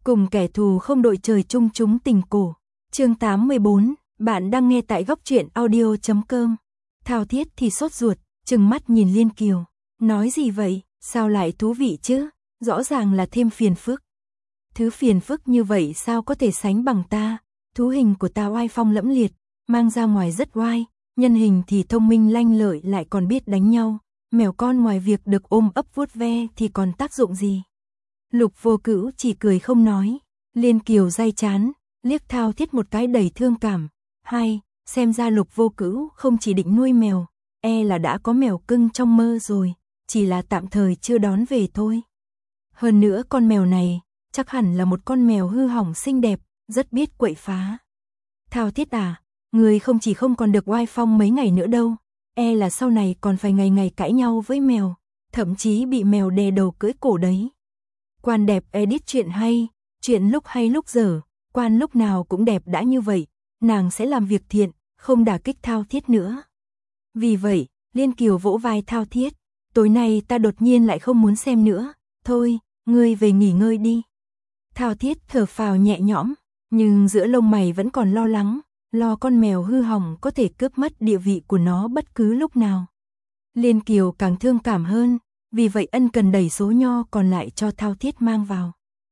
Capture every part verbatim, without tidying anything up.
Cùng kẻ thù không đội trời chung chúng tình cổ. Chương tám mươi bốn, bạn đang nghe tại góc truyện audio chấm com. Thao Thiết thì sốt ruột, trừng mắt nhìn Liên Kiều. Nói gì vậy, sao lại thú vị chứ, rõ ràng là thêm phiền phức. Thứ phiền phức như vậy sao có thể sánh bằng ta, thú hình của ta oai phong lẫm liệt, mang ra ngoài rất oai, nhân hình thì thông minh lanh lợi lại còn biết đánh nhau, mèo con ngoài việc được ôm ấp vuốt ve thì còn tác dụng gì. Lục Vô Cữu chỉ cười không nói, Liên Kiều day chán, liếc Thao Thiết một cái đầy thương cảm. Hai, xem ra Lục Vô Cữu không chỉ định nuôi mèo, e là đã có mèo cưng trong mơ rồi, chỉ là tạm thời chưa đón về thôi. Hơn nữa con mèo này, chắc hẳn là một con mèo hư hỏng xinh đẹp, rất biết quậy phá. Thao Thiết à, người không chỉ không còn được oai phong mấy ngày nữa đâu, e là sau này còn phải ngày ngày cãi nhau với mèo, thậm chí bị mèo đè đầu cưỡi cổ đấy. Quan đẹp edit chuyện hay, chuyện lúc hay lúc dở, quan lúc nào cũng đẹp đã như vậy, nàng sẽ làm việc thiện, không đả kích Thao Thiết nữa. Vì vậy, Liên Kiều vỗ vai Thao Thiết, tối nay ta đột nhiên lại không muốn xem nữa, thôi, ngươi về nghỉ ngơi đi. Thao Thiết thở phào nhẹ nhõm, nhưng giữa lông mày vẫn còn lo lắng, lo con mèo hư hỏng có thể cướp mất địa vị của nó bất cứ lúc nào. Liên Kiều càng thương cảm hơn, vì vậy ân cần đẩy số nho còn lại cho Thao Thiết mang vào.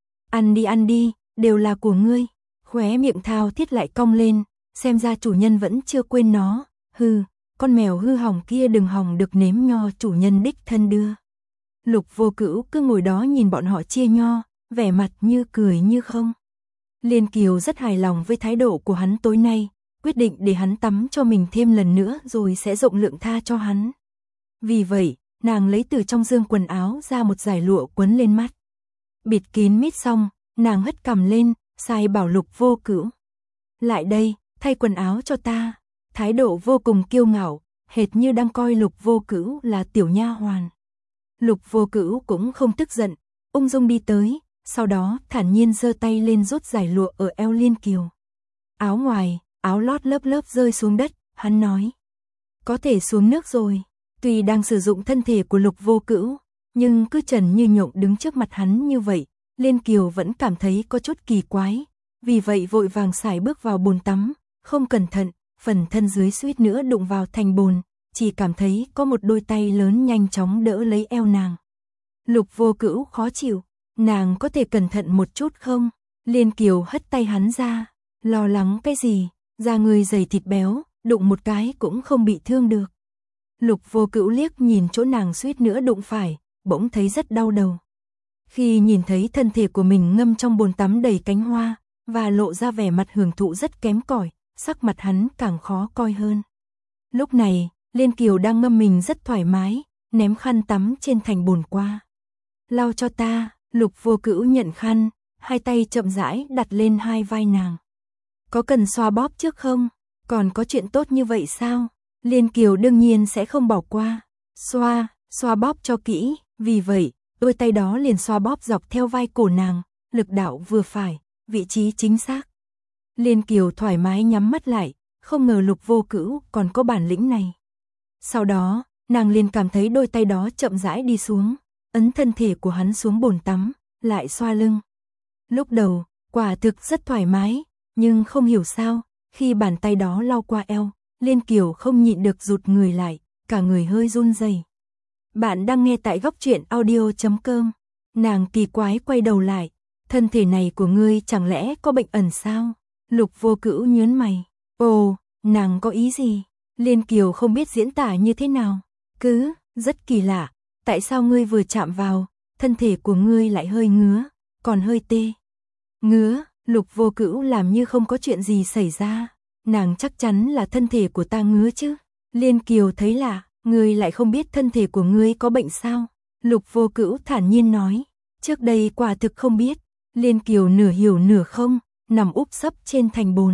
Ăn đi ăn đi, đều là của ngươi. Khóe miệng Thao Thiết lại cong lên, xem ra chủ nhân vẫn chưa quên nó. Hừ, con mèo hư hỏng kia đừng hỏng được nếm nho chủ nhân đích thân đưa. Lục Vô Cữu cứ ngồi đó nhìn bọn họ chia nho, vẻ mặt như cười như không. Liên Kiều rất hài lòng với thái độ của hắn tối nay, quyết định để hắn tắm cho mình thêm lần nữa rồi sẽ rộng lượng tha cho hắn. Vì vậy, nàng lấy từ trong dương quần áo ra một dải lụa quấn lên mắt. Bịt kín mít xong, nàng hất cằm lên, sai bảo Lục Vô Cữu. Lại đây, thay quần áo cho ta. Thái độ vô cùng kiêu ngạo, hệt như đang coi Lục Vô Cữu là tiểu nha hoàn. Lục Vô Cữu cũng không tức giận, ung dung đi tới, sau đó thản nhiên giơ tay lên rút dải lụa ở eo Liên Kiều. Áo ngoài, áo lót lớp lớp rơi xuống đất, hắn nói. Có thể xuống nước rồi. Tuy đang sử dụng thân thể của Lục Vô Cữu, nhưng cứ trần như nhộng đứng trước mặt hắn như vậy, Liên Kiều vẫn cảm thấy có chút kỳ quái, vì vậy vội vàng sải bước vào bồn tắm, không cẩn thận, phần thân dưới suýt nữa đụng vào thành bồn, chỉ cảm thấy có một đôi tay lớn nhanh chóng đỡ lấy eo nàng. Lục Vô Cữu khó chịu, nàng có thể cẩn thận một chút không? Liên Kiều hất tay hắn ra, lo lắng cái gì, da người dày thịt béo, đụng một cái cũng không bị thương được. Lục Vô Cữu liếc nhìn chỗ nàng suýt nữa đụng phải, bỗng thấy rất đau đầu. Khi nhìn thấy thân thể của mình ngâm trong bồn tắm đầy cánh hoa, và lộ ra vẻ mặt hưởng thụ rất kém cỏi, sắc mặt hắn càng khó coi hơn. Lúc này, Liên Kiều đang ngâm mình rất thoải mái, ném khăn tắm trên thành bồn qua. Lau cho ta, Lục Vô Cữu nhận khăn, hai tay chậm rãi đặt lên hai vai nàng. Có cần xoa bóp trước không? Còn có chuyện tốt như vậy sao? Liên Kiều đương nhiên sẽ không bỏ qua. Xoa, xoa bóp cho kỹ, vì vậy, đôi tay đó liền xoa bóp dọc theo vai cổ nàng, lực đạo vừa phải, vị trí chính xác. Liên Kiều thoải mái nhắm mắt lại, không ngờ Lục Vô Cữu còn có bản lĩnh này. Sau đó, nàng liền cảm thấy đôi tay đó chậm rãi đi xuống, ấn thân thể của hắn xuống bồn tắm, lại xoa lưng. Lúc đầu, quả thực rất thoải mái, nhưng không hiểu sao, khi bàn tay đó lau qua eo, Liên Kiều không nhịn được rụt người lại, cả người hơi run rẩy. Bạn đang nghe tại góc truyện audio chấm com. Nàng kỳ quái quay đầu lại, thân thể này của ngươi chẳng lẽ có bệnh ẩn sao? Lục Vô Cữu nhớn mày. Ồ, nàng có ý gì? Liên Kiều không biết diễn tả như thế nào. Cứ, rất kỳ lạ, tại sao ngươi vừa chạm vào, thân thể của ngươi lại hơi ngứa, còn hơi tê. Ngứa, Lục Vô Cữu làm như không có chuyện gì xảy ra. Nàng chắc chắn là thân thể của ta ngứa chứ. Liên Kiều thấy lạ, ngươi lại không biết thân thể của ngươi có bệnh sao? Lục Vô Cữu thản nhiên nói, trước đây quả thực không biết. Liên Kiều nửa hiểu nửa không, nằm úp sấp trên thành bồn.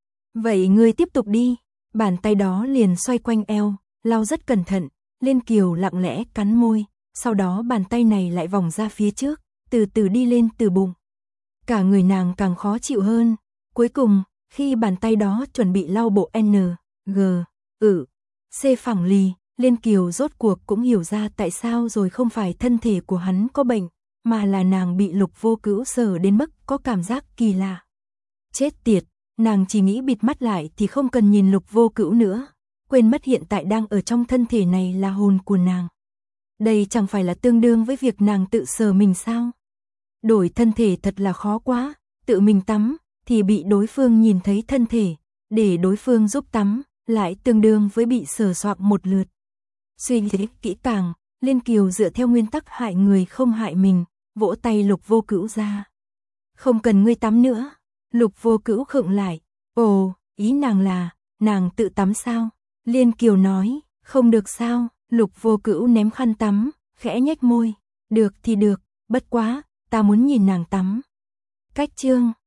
Vậy ngươi tiếp tục đi. Bàn tay đó liền xoay quanh eo, lau rất cẩn thận. Liên Kiều lặng lẽ cắn môi, sau đó bàn tay này lại vòng ra phía trước, từ từ đi lên từ bụng. Cả người nàng càng khó chịu hơn. Cuối cùng, khi bàn tay đó chuẩn bị lau bộ N, G, ử, C phẳng lì, Liên Kiều rốt cuộc cũng hiểu ra tại sao rồi không phải thân thể của hắn có bệnh, mà là nàng bị Lục Vô Cữu sờ đến mức có cảm giác kỳ lạ. Chết tiệt, nàng chỉ nghĩ bịt mắt lại thì không cần nhìn Lục Vô Cữu nữa, quên mất hiện tại đang ở trong thân thể này là hồn của nàng. Đây chẳng phải là tương đương với việc nàng tự sờ mình sao? Đổi thân thể thật là khó quá, tự mình tắm thì bị đối phương nhìn thấy thân thể, để đối phương giúp tắm lại tương đương với bị sờ soạng một lượt. Suy nghĩ kỹ càng, Liên Kiều dựa theo nguyên tắc hại người không hại mình, vỗ tay Lục Vô Cữu ra. Không cần ngươi tắm nữa. Lục Vô Cữu khựng lại. Ồ, ý nàng là, nàng tự tắm sao? Liên Kiều nói, không được sao? Lục Vô Cữu ném khăn tắm, khẽ nhếch môi. Được thì được, bất quá, ta muốn nhìn nàng tắm. Cách chương